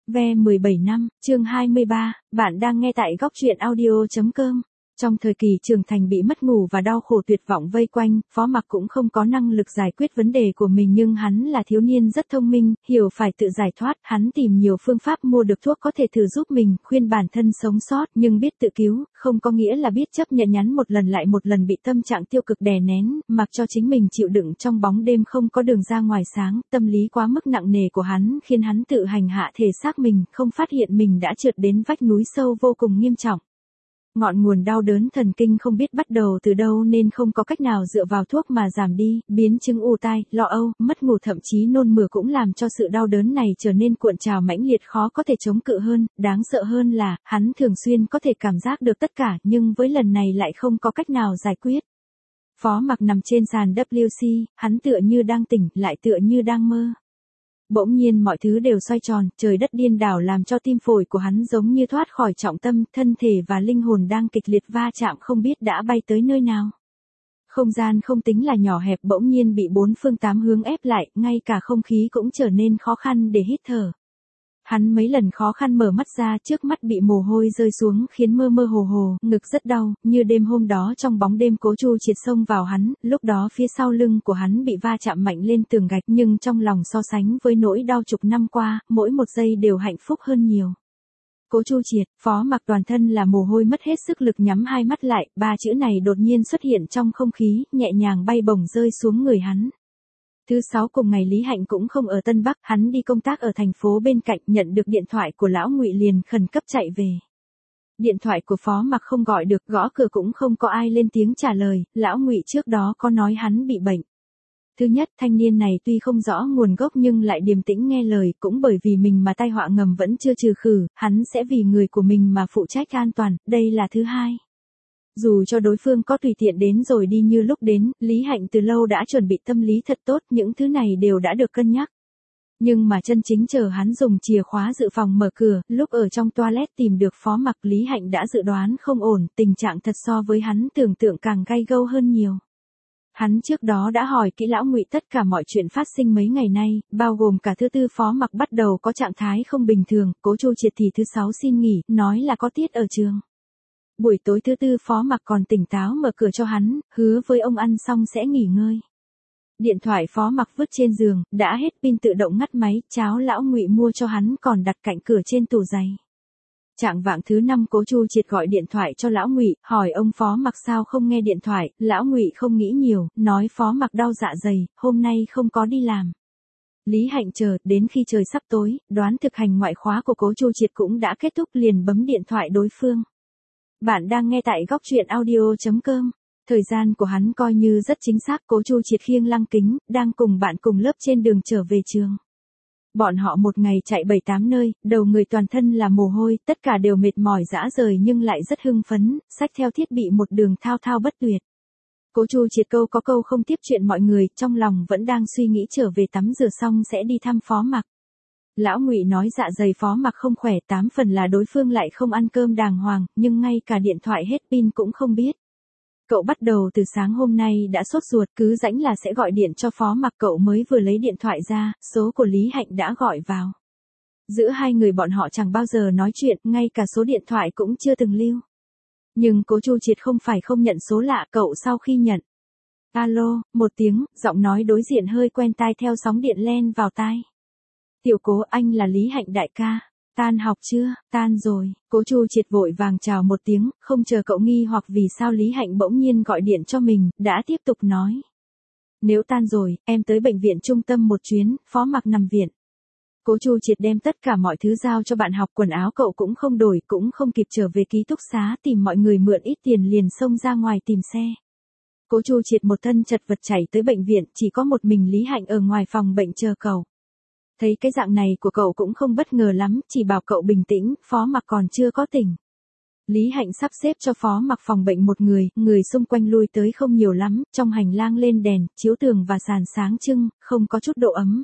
Ve 17 năm, chương 23, bạn đang nghe tại góc truyện audio.com. Trong thời kỳ trưởng thành bị mất ngủ và đau khổ tuyệt vọng vây quanh, Phó Mặc cũng không có năng lực giải quyết vấn đề của mình, nhưng hắn là thiếu niên rất thông minh, hiểu phải tự giải thoát, hắn tìm nhiều phương pháp mua được thuốc có thể thử giúp mình, khuyên bản thân sống sót, nhưng biết tự cứu, không có nghĩa là biết chấp nhận nhắn một lần lại một lần bị tâm trạng tiêu cực đè nén, mặc cho chính mình chịu đựng trong bóng đêm không có đường ra ngoài sáng, tâm lý quá mức nặng nề của hắn khiến hắn tự hành hạ thể xác mình, không phát hiện mình đã trượt đến vách núi sâu vô cùng nghiêm trọng. Ngọn nguồn đau đớn thần kinh không biết bắt đầu từ đâu nên không có cách nào dựa vào thuốc mà giảm đi, biến chứng ù tai, lo âu, mất ngủ thậm chí nôn mửa cũng làm cho sự đau đớn này trở nên cuộn trào mãnh liệt khó có thể chống cự hơn, đáng sợ hơn là, hắn thường xuyên có thể cảm giác được tất cả nhưng với lần này lại không có cách nào giải quyết. Phó Mặc nằm trên sàn WC, hắn tựa như đang tỉnh, lại tựa như đang mơ. Bỗng nhiên mọi thứ đều xoay tròn, trời đất điên đảo làm cho tim phổi của hắn giống như thoát khỏi trọng tâm, thân thể và linh hồn đang kịch liệt va chạm không biết đã bay tới nơi nào. Không gian không tính là nhỏ hẹp bỗng nhiên bị bốn phương tám hướng ép lại, ngay cả không khí cũng trở nên khó khăn để hít thở. Hắn mấy lần khó khăn mở mắt ra, trước mắt bị mồ hôi rơi xuống khiến mơ mơ hồ hồ, ngực rất đau, như đêm hôm đó trong bóng đêm Cố Chu Triệt xông vào hắn, lúc đó phía sau lưng của hắn bị va chạm mạnh lên tường gạch, nhưng trong lòng so sánh với nỗi đau chục năm qua, mỗi một giây đều hạnh phúc hơn nhiều. Cố Chu Triệt, Phó Mặc toàn thân là mồ hôi mất hết sức lực nhắm hai mắt lại, ba chữ này đột nhiên xuất hiện trong không khí, nhẹ nhàng bay bổng rơi xuống người hắn. Thứ sáu cùng ngày Lý Hạnh cũng không ở Tân Bắc, hắn đi công tác ở thành phố bên cạnh, nhận được điện thoại của lão Ngụy liền khẩn cấp chạy về. Điện thoại của Phó Mặc không gọi được, gõ cửa cũng không có ai lên tiếng trả lời, lão Ngụy trước đó có nói hắn bị bệnh. Thứ nhất, thanh niên này tuy không rõ nguồn gốc nhưng lại điềm tĩnh nghe lời, cũng bởi vì mình mà tai họa ngầm vẫn chưa trừ khử, hắn sẽ vì người của mình mà phụ trách an toàn, đây là thứ hai. Dù cho đối phương có tùy tiện đến rồi đi như lúc đến, Lý Hạnh từ lâu đã chuẩn bị tâm lý thật tốt, những thứ này đều đã được cân nhắc. Nhưng mà chân chính chờ hắn dùng chìa khóa dự phòng mở cửa, lúc ở trong toilet tìm được Phó Mặc, Lý Hạnh đã dự đoán không ổn, tình trạng thật so với hắn tưởng tượng càng gay gâu hơn nhiều. Hắn trước đó đã hỏi kỹ lão Ngụy tất cả mọi chuyện phát sinh mấy ngày nay, bao gồm cả thứ tư Phó Mặc bắt đầu có trạng thái không bình thường, Cố Chu Triệt thì thứ sáu xin nghỉ, nói là có tiết ở trường. Buổi tối thứ tư Phó Mặc còn tỉnh táo mở cửa cho hắn, hứa với ông ăn xong sẽ nghỉ ngơi. Điện thoại Phó Mặc vứt trên giường, đã hết pin tự động ngắt máy, cháo lão Ngụy mua cho hắn còn đặt cạnh cửa trên tủ giày. Chạng vạng thứ năm Cố Chu Triệt gọi điện thoại cho lão Ngụy, hỏi ông Phó Mặc sao không nghe điện thoại, lão Ngụy không nghĩ nhiều, nói Phó Mặc đau dạ dày, hôm nay không có đi làm. Lý Hạnh chờ, đến khi trời sắp tối, đoán thực hành ngoại khóa của Cố Chu Triệt cũng đã kết thúc liền bấm điện thoại đối phương. Bạn đang nghe tại góc truyện audio.com. Thời gian của hắn coi như rất chính xác, Cố Chu Triệt khiêng lăng kính, đang cùng bạn cùng lớp trên đường trở về trường. Bọn họ một ngày chạy 7-8 nơi, đầu người toàn thân là mồ hôi, tất cả đều mệt mỏi rã rời nhưng lại rất hưng phấn, xách theo thiết bị một đường thao thao bất tuyệt. Cố Chu Triệt câu có câu không tiếp chuyện mọi người, trong lòng vẫn đang suy nghĩ trở về tắm rửa xong sẽ đi thăm Phó Mặc. Lão Ngụy nói dạ dày Phó Mặc không khỏe, 8 phần là đối phương lại không ăn cơm đàng hoàng, nhưng ngay cả điện thoại hết pin cũng không biết. Cậu bắt đầu từ sáng hôm nay đã sốt ruột, cứ rãnh là sẽ gọi điện cho Phó Mặc, cậu mới vừa lấy điện thoại ra, số của Lý Hạnh đã gọi vào. Giữa hai người bọn họ chẳng bao giờ nói chuyện, ngay cả số điện thoại cũng chưa từng lưu. Nhưng Cố Chu Triệt không phải không nhận số lạ, cậu sau khi nhận. Alo, một tiếng, giọng nói đối diện hơi quen tai theo sóng điện len vào tai. Tiểu Cố, anh là Lý Hạnh đại ca. Tan học chưa? Tan rồi. Cố Chu Triệt vội vàng chào một tiếng, không chờ cậu nghi hoặc vì sao Lý Hạnh bỗng nhiên gọi điện cho mình, đã tiếp tục nói. Nếu tan rồi, em tới bệnh viện trung tâm một chuyến, Phó Mặc nằm viện. Cố Chu Triệt đem tất cả mọi thứ giao cho bạn học, quần áo cậu cũng không đổi, cũng không kịp trở về ký túc xá tìm mọi người mượn ít tiền liền xông ra ngoài tìm xe. Cố Chu Triệt một thân chật vật chạy tới bệnh viện, chỉ có một mình Lý Hạnh ở ngoài phòng bệnh chờ cậu. Thấy cái dạng này của cậu cũng không bất ngờ lắm, chỉ bảo cậu bình tĩnh, Phó Mặc còn chưa có tỉnh. Lý Hạnh sắp xếp cho Phó Mặc phòng bệnh một người xung quanh lui tới không nhiều lắm, trong hành lang lên đèn, chiếu tường và sàn sáng trưng, không có chút độ ấm.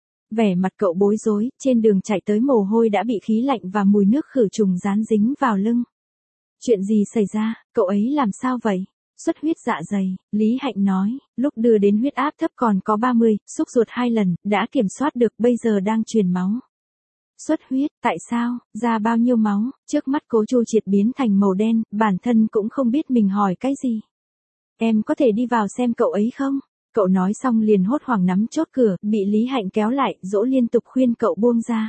Vẻ mặt cậu bối rối, trên đường chạy tới mồ hôi đã bị khí lạnh và mùi nước khử trùng dán dính vào lưng. Chuyện gì xảy ra, cậu ấy làm sao vậy? Xuất huyết dạ dày, Lý Hạnh nói, lúc đưa đến huyết áp thấp còn có 30, xúc ruột 2 lần, đã kiểm soát được, bây giờ đang truyền máu. Xuất huyết, tại sao, ra bao nhiêu máu, trước mắt Cố Chu Triệt biến thành màu đen, bản thân cũng không biết mình hỏi cái gì. Em có thể đi vào xem cậu ấy không? Cậu nói xong liền hốt hoảng nắm chốt cửa, bị Lý Hạnh kéo lại, dỗ liên tục khuyên cậu buông ra.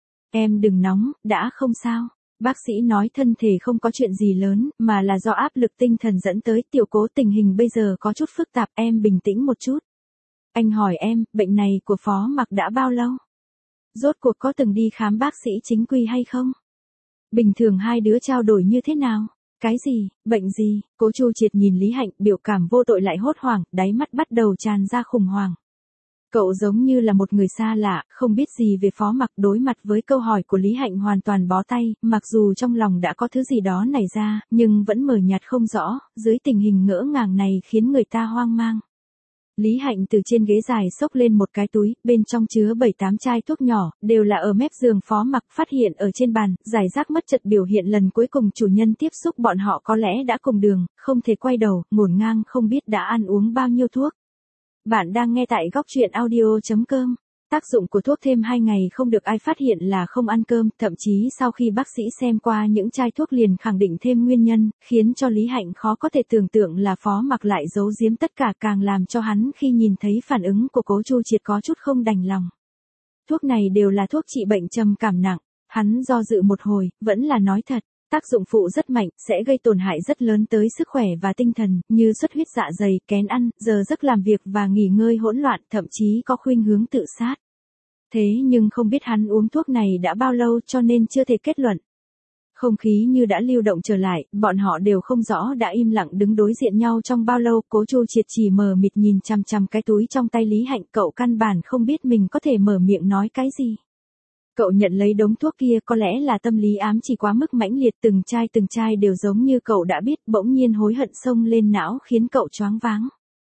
Em đừng nóng, đã không sao. Bác sĩ nói thân thể không có chuyện gì lớn, mà là do áp lực tinh thần dẫn tới. Tiểu Cố, tình hình bây giờ có chút phức tạp, em bình tĩnh một chút. Anh hỏi em, bệnh này của Phó Mặc đã bao lâu? Rốt cuộc có từng đi khám bác sĩ chính quy hay không? Bình thường hai đứa trao đổi như thế nào? Cái gì, bệnh gì? Cố Chu Triệt nhìn Lý Hạnh, biểu cảm vô tội lại hốt hoảng, đáy mắt bắt đầu tràn ra khủng hoảng. Cậu giống như là một người xa lạ, không biết gì về Phó Mặc. Đối mặt với câu hỏi của Lý Hạnh hoàn toàn bó tay, mặc dù trong lòng đã có thứ gì đó nảy ra, nhưng vẫn mờ nhạt không rõ, dưới tình hình ngỡ ngàng này khiến người ta hoang mang. Lý Hạnh từ trên ghế dài xốc lên một cái túi, bên trong chứa 7-8 chai thuốc nhỏ, đều là ở mép giường Phó Mặc phát hiện ở trên bàn, giải rác mất trật biểu hiện lần cuối cùng chủ nhân tiếp xúc bọn họ có lẽ đã cùng đường, không thể quay đầu, ngổn ngang không biết đã ăn uống bao nhiêu thuốc. Bạn đang nghe tại góc truyện audio.com. Tác dụng của thuốc thêm 2 ngày không được ai phát hiện là không ăn cơm, thậm chí sau khi bác sĩ xem qua những chai thuốc liền khẳng định thêm nguyên nhân, khiến cho Lý Hạnh khó có thể tưởng tượng là Phó Mặc lại giấu giếm tất cả, càng làm cho hắn khi nhìn thấy phản ứng của Cố Chu Triệt có chút không đành lòng. Thuốc này đều là thuốc trị bệnh trầm cảm nặng, hắn do dự một hồi, vẫn là nói thật. Tác dụng phụ rất mạnh, sẽ gây tổn hại rất lớn tới sức khỏe và tinh thần, như xuất huyết dạ dày, kén ăn, giờ giấc làm việc và nghỉ ngơi hỗn loạn, thậm chí có khuynh hướng tự sát. Thế nhưng không biết hắn uống thuốc này đã bao lâu cho nên chưa thể kết luận. Không khí như đã lưu động trở lại, bọn họ đều không rõ đã im lặng đứng đối diện nhau trong bao lâu. Cố Chu Triệt chỉ mờ mịt nhìn chằm chằm cái túi trong tay Lý Hạnh, cậu căn bản không biết mình có thể mở miệng nói cái gì. Cậu nhận lấy đống thuốc kia có lẽ là tâm lý ám chỉ quá mức mãnh liệt, từng chai đều giống như cậu đã biết, bỗng nhiên hối hận xông lên não khiến cậu choáng váng.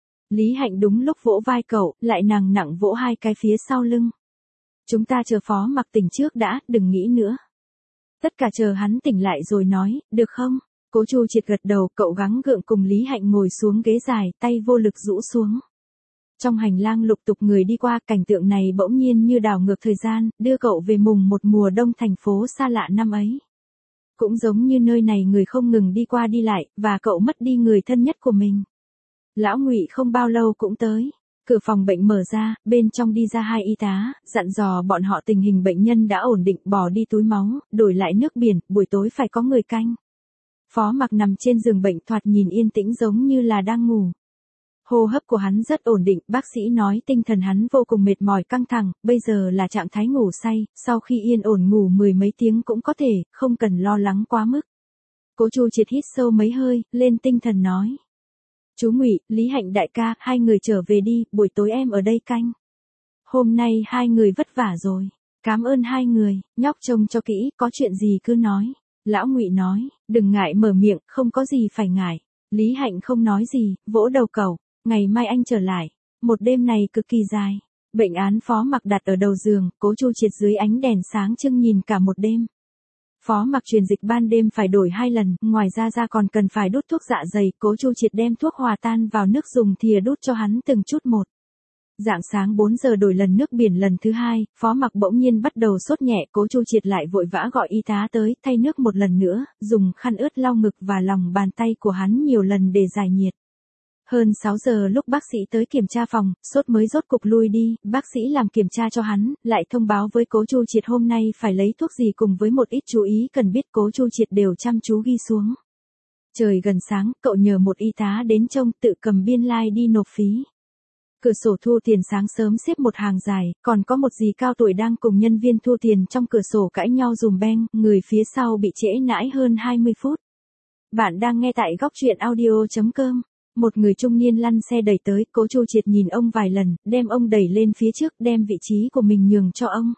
Lý Hạnh đúng lúc vỗ vai cậu, lại nặng nặng vỗ hai cái phía sau lưng. Chúng ta chờ Phó Mặc tỉnh trước đã, đừng nghĩ nữa. Tất cả chờ hắn tỉnh lại rồi nói, được không? Cố Chu Triệt gật đầu, cậu gắng gượng cùng Lý Hạnh ngồi xuống ghế dài, tay vô lực rũ xuống. Trong hành lang lục tục người đi qua, cảnh tượng này bỗng nhiên như đảo ngược thời gian, đưa cậu về mùng một mùa đông thành phố xa lạ năm ấy. Cũng giống như nơi này người không ngừng đi qua đi lại, và cậu mất đi người thân nhất của mình. Lão Ngụy không bao lâu cũng tới. Cửa phòng bệnh mở ra, bên trong đi ra 2 y tá, dặn dò bọn họ tình hình bệnh nhân đã ổn định, bỏ đi túi máu, đổi lại nước biển, buổi tối phải có người canh. Phó Mặc nằm trên giường bệnh thoạt nhìn yên tĩnh giống như là đang ngủ. Hô hấp của hắn rất ổn định, bác sĩ nói tinh thần hắn vô cùng mệt mỏi căng thẳng, bây giờ là trạng thái ngủ say, sau khi yên ổn ngủ 10 mấy tiếng cũng có thể, không cần lo lắng quá mức. Cố Chu Triệt hít sâu mấy hơi, lên tinh thần nói. Chú Ngụy, Lý Hạnh đại ca, hai người trở về đi, buổi tối em ở đây canh. Hôm nay hai người vất vả rồi. Cảm ơn hai người, nhóc trông cho kỹ, có chuyện gì cứ nói. Lão Ngụy nói, đừng ngại mở miệng, không có gì phải ngại. Lý Hạnh không nói gì, vỗ đầu cậu. Ngày mai anh trở lại. Một đêm này cực kỳ dài. Bệnh án Phó Mặc đặt ở đầu giường, Cố Chu Triệt dưới ánh đèn sáng trưng nhìn cả một đêm. Phó Mặc truyền dịch ban đêm phải đổi 2 lần, ngoài ra còn cần phải đút thuốc dạ dày, Cố Chu Triệt đem thuốc hòa tan vào nước dùng thìa đút cho hắn từng chút một. Rạng sáng 4 giờ đổi lần nước biển lần thứ 2, Phó Mặc bỗng nhiên bắt đầu sốt nhẹ, Cố Chu Triệt lại vội vã gọi y tá tới, thay nước một lần nữa, dùng khăn ướt lau ngực và lòng bàn tay của hắn nhiều lần để giải nhiệt. Hơn 6 giờ lúc bác sĩ tới kiểm tra phòng, sốt mới rốt cục lui đi, bác sĩ làm kiểm tra cho hắn, lại thông báo với Cố Chu Triệt hôm nay phải lấy thuốc gì cùng với một ít chú ý cần biết. Cố Chu Triệt đều chăm chú ghi xuống. Trời gần sáng, cậu nhờ một y tá đến trông, tự cầm biên lai đi nộp phí. Cửa sổ thu tiền sáng sớm xếp một hàng dài, còn có một dì cao tuổi đang cùng nhân viên thu tiền trong cửa sổ cãi nhau dùm beng, người phía sau bị trễ nãi hơn 20 phút. Bạn đang nghe tại góc truyện audio.com. Một người trung niên lăn xe đẩy tới, Cố Chu Triệt nhìn ông vài lần, đem ông đẩy lên phía trước, đem vị trí của mình nhường cho ông.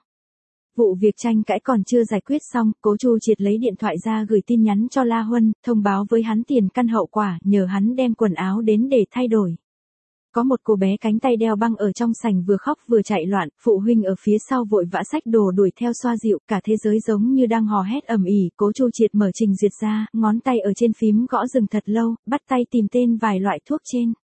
Vụ việc tranh cãi còn chưa giải quyết xong, Cố Chu Triệt lấy điện thoại ra gửi tin nhắn cho La Huân, thông báo với hắn tiền căn hậu quả, nhờ hắn đem quần áo đến để thay đổi. Có một cô bé cánh tay đeo băng ở trong sảnh vừa khóc vừa chạy loạn, phụ huynh ở phía sau vội vã xách đồ đuổi theo xoa dịu, cả thế giới giống như đang hò hét ầm ĩ. Cố Chu Triệt mở trình duyệt ra, ngón tay ở trên phím gõ dừng thật lâu, bắt tay tìm tên vài loại thuốc trên.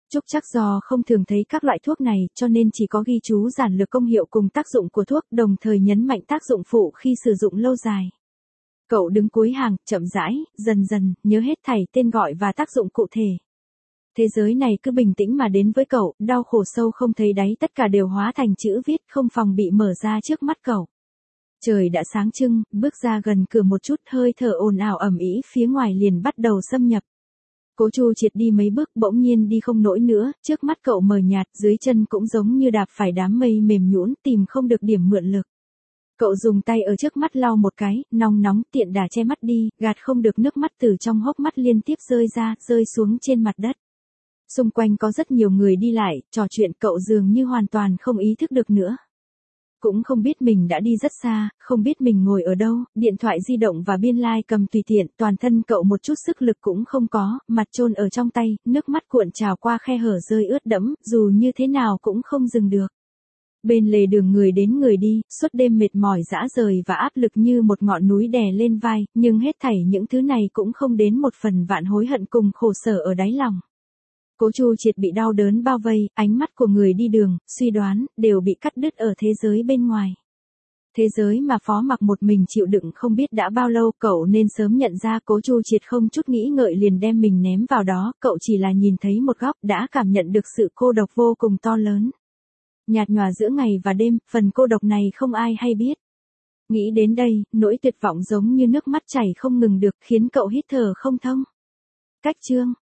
Trúc chắc do không thường thấy các loại thuốc này cho nên chỉ có ghi chú giản lược công hiệu cùng tác dụng của thuốc, đồng thời nhấn mạnh tác dụng phụ khi sử dụng lâu dài. Cậu đứng cuối hàng, chậm rãi, dần dần, nhớ hết thảy tên gọi và tác dụng cụ thể. Thế giới này cứ bình tĩnh mà đến với cậu, đau khổ sâu không thấy đáy tất cả đều hóa thành chữ viết không phòng bị mở ra trước mắt cậu. Trời đã sáng trưng, bước ra gần cửa một chút hơi thở ồn ào ầm ĩ phía ngoài liền bắt đầu xâm nhập. Cố Chu Triệt đi mấy bước bỗng nhiên đi không nổi nữa, trước mắt cậu mờ nhạt, dưới chân cũng giống như đạp phải đám mây mềm nhũn tìm không được điểm mượn lực. Cậu dùng tay ở trước mắt lau một cái, nóng nóng tiện đà che mắt đi, gạt không được nước mắt từ trong hốc mắt liên tiếp rơi ra, rơi xuống trên mặt đất. Xung quanh có rất nhiều người đi lại, trò chuyện cậu dường như hoàn toàn không ý thức được nữa. Cũng không biết mình đã đi rất xa, không biết mình ngồi ở đâu, điện thoại di động và biên lai cầm tùy tiện, toàn thân cậu một chút sức lực cũng không có, mặt chôn ở trong tay, nước mắt cuộn trào qua khe hở rơi ướt đẫm, dù như thế nào cũng không dừng được. Bên lề đường người đến người đi, suốt đêm mệt mỏi dã rời và áp lực như một ngọn núi đè lên vai, nhưng hết thảy những thứ này cũng không đến một phần vạn hối hận cùng khổ sở ở đáy lòng. Cố Chu Triệt bị đau đớn bao vây, ánh mắt của người đi đường, suy đoán, đều bị cắt đứt ở thế giới bên ngoài. Thế giới mà Phó Mặc một mình chịu đựng không biết đã bao lâu, cậu nên sớm nhận ra. Cố Chu Triệt không chút nghĩ ngợi liền đem mình ném vào đó, cậu chỉ là nhìn thấy một góc đã cảm nhận được sự cô độc vô cùng to lớn. Nhạt nhòa giữa ngày và đêm, phần cô độc này không ai hay biết. Nghĩ đến đây, nỗi tuyệt vọng giống như nước mắt chảy không ngừng được khiến cậu hít thở không thông. Cách chương